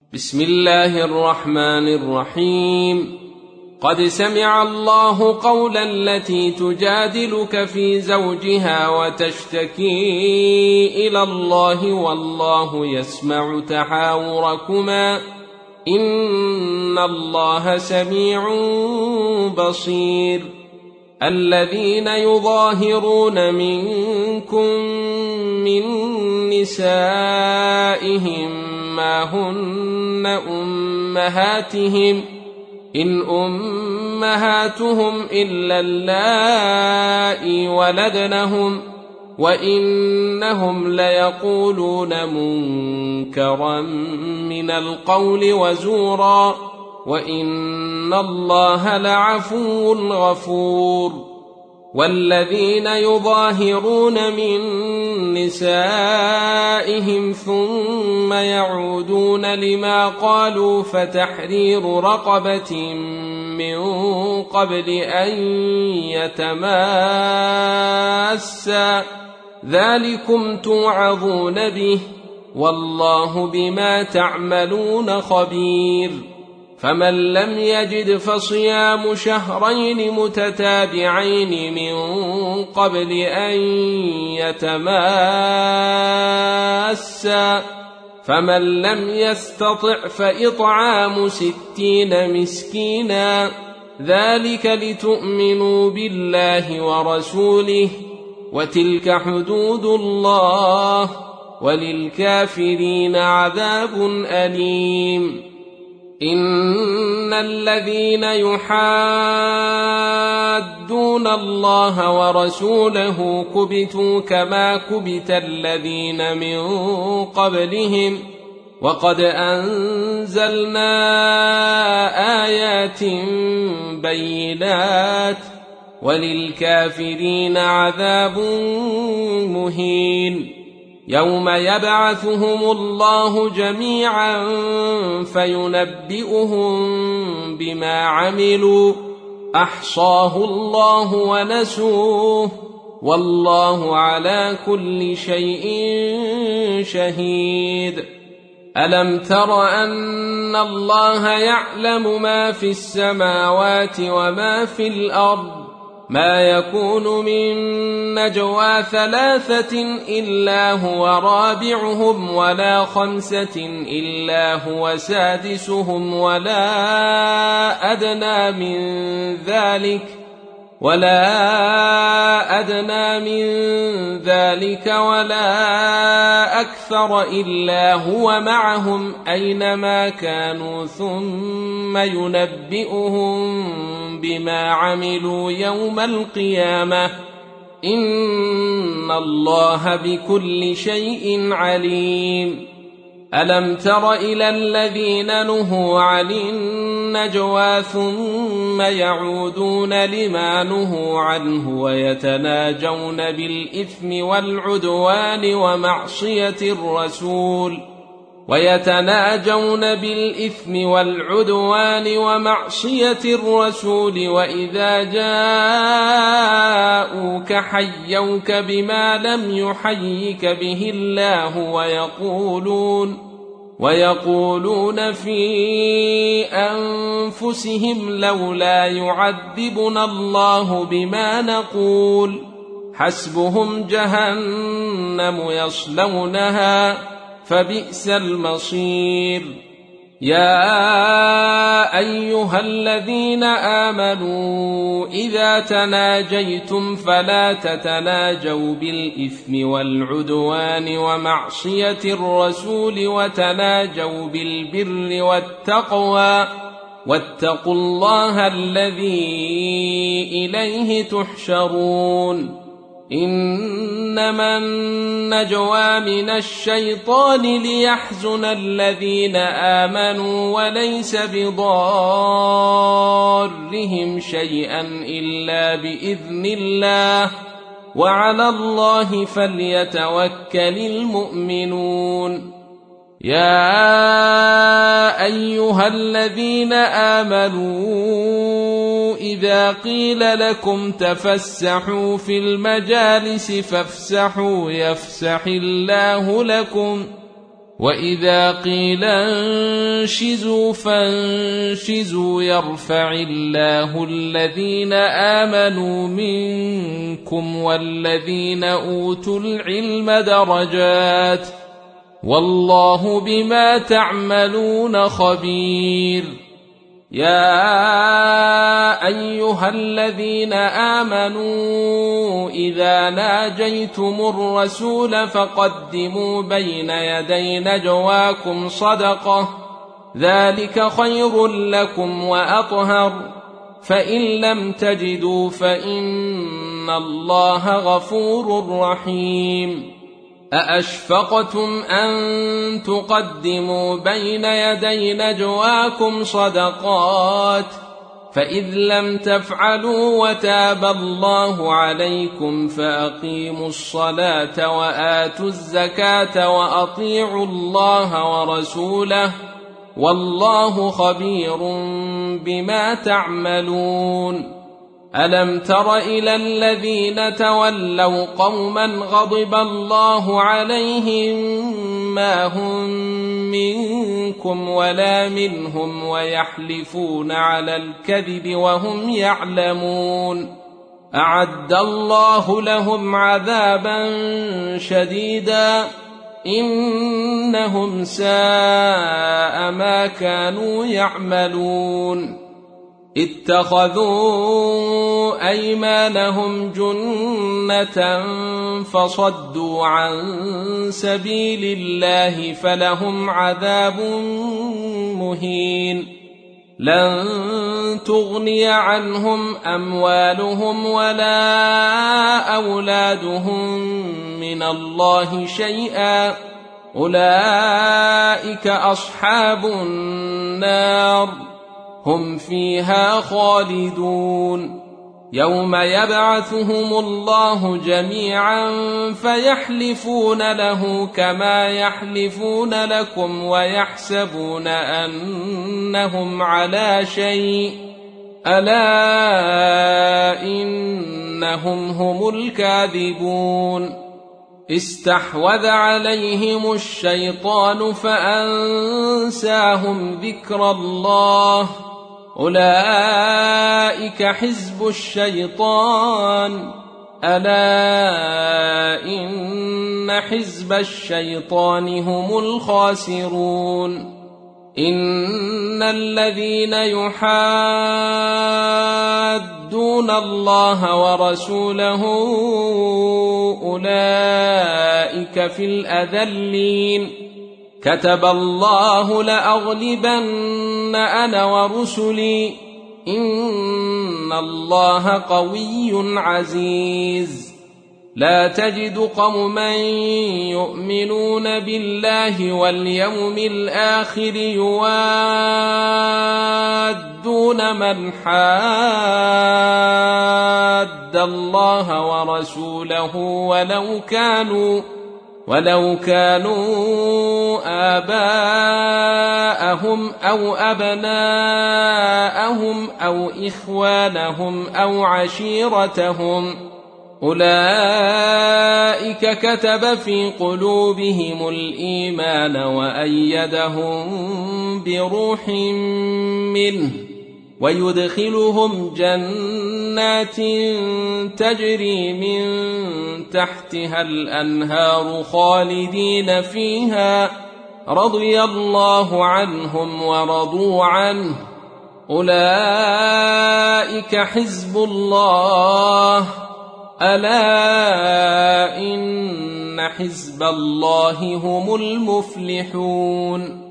بسم الله الرحمن الرحيم. قد سمع الله قول التي تجادلك في زوجها وتشتكي إلى الله والله يسمع تحاوركما إن الله سميع بصير. الذين يظاهرون منكم من نسائهم ما هن أمهاتهم إن أمهاتهم إلا اللائي ولدنهم وإنهم ليقولون منكرا من القول وزورا وإن الله لعفو غفور. والذين يظاهرون من نسائهم ثم يعودون لما قالوا فتحرير رقبة من قبل أن يتماسا ذلكم توعظون به والله بما تعملون خبير. فمن لم يجد فصيام شهرين متتابعين من قبل أن يتماسا فمن لم يستطع فإطعام 60 مسكينا ذلك لتؤمنوا بالله ورسوله وتلك حدود الله وللكافرين عذاب أليم. إن الذين يحادون الله ورسوله كبتوا كما كبت الذين من قبلهم وقد أنزلنا آيات بينات وللكافرين عذاب مهين. يوم يبعثهم الله جميعا فينبئهم بما عملوا أحصاه الله ونسوه والله على كل شيء شهيد. ألم تر أن الله يعلم ما في السماوات وما في الأرض ما يكون من نجوى 3 إلا هو رابعهم ولا 5 إلا هو سادسهم ولا أدنى من ذلك ولا أكثر إلا هو معهم أينما كانوا ثم ينبئهم بما عملوا يوم القيامة إن الله بكل شيء عليم. ألم تر إلى الذين نهوا عن النجوى ثم يعودون لما نهوا عنه ويتناجون بالإثم والعدوان ومعصية الرسول وإذا جاءوك حيوك بما لم يحيك به الله ويقولون في أنفسهم لولا يعذبنا الله بما نقول حسبهم جهنم يصلونها فبئس المصير. يا أيها الذين آمنوا إذا تناجيتم فلا تتناجوا بالإثم والعدوان ومعصية الرسول وتناجوا بالبر والتقوى واتقوا الله الذي إليه تحشرون. إنما النجوى من الشيطان ليحزن الذين آمنوا وليس بضارهم شيئا إلا بإذن الله وعلى الله فليتوكل المؤمنون. يا أيها الذين آمنوا إذا قيل لكم تفسحوا في المجالس فافسحوا يفسح الله لكم وإذا قيل انشزوا فانشزوا يرفع الله الذين آمنوا منكم والذين أوتوا العلم درجات والله بما تعملون خبير. يا أيها الذين آمنوا إذا ناجيتم الرسول فقدموا بين يدي نجواكم صدقة ذلك خير لكم وأطهر فإن لم تجدوا فإن الله غفور رحيم. أأشفقتم أن تقدموا بين يدي نجواكم صدقات فإذ لم تفعلوا وتاب الله عليكم فأقيموا الصلاة وآتوا الزكاة وأطيعوا الله ورسوله والله خبير بما تعملون. ألم تر إلى الذين تولوا قوما غضب الله عليهم ما هم منكم ولا منهم ويحلفون على الكذب وهم يعلمون أعد الله لهم عذابا شديدا إنهم ساء ما كانوا يعملون. اتخذوا أيمانهم جنة فصدوا عن سبيل الله فلهم عذاب مهين. لن تغني عنهم أموالهم ولا أولادهم من الله شيئا أولئك أصحاب النار هم فيها خالدون. يوم يبعثهم الله جميعا فيحلفون له كما يحلفون لكم ويحسبون أنهم على شيء ألا إنهم هم الكاذبون. استحوذ عليهم الشيطان فأنساهم ذكر الله أولئك حزب الشيطان ألا إن حزب الشيطان هم الخاسرون. إن الذين يحادون الله ورسوله أولئك في الأذلين. كتب الله لأغلبن أنا ورسلي إن الله قوي عزيز. لا تجد قوما يؤمنون بالله واليوم الآخر يوادون من حاد الله ورسوله ولو كانوا آباءهم أو أبناءهم أو إخوانهم أو عشيرتهم أولئك كتب في قلوبهم الإيمان وأيدهم بروح منه ويدخلهم جنات تجري من تحتها الأنهار خالدين فيها رضي الله عنهم ورضوا عنه أولئك حزب الله ألا إن حزب الله هم المفلحون.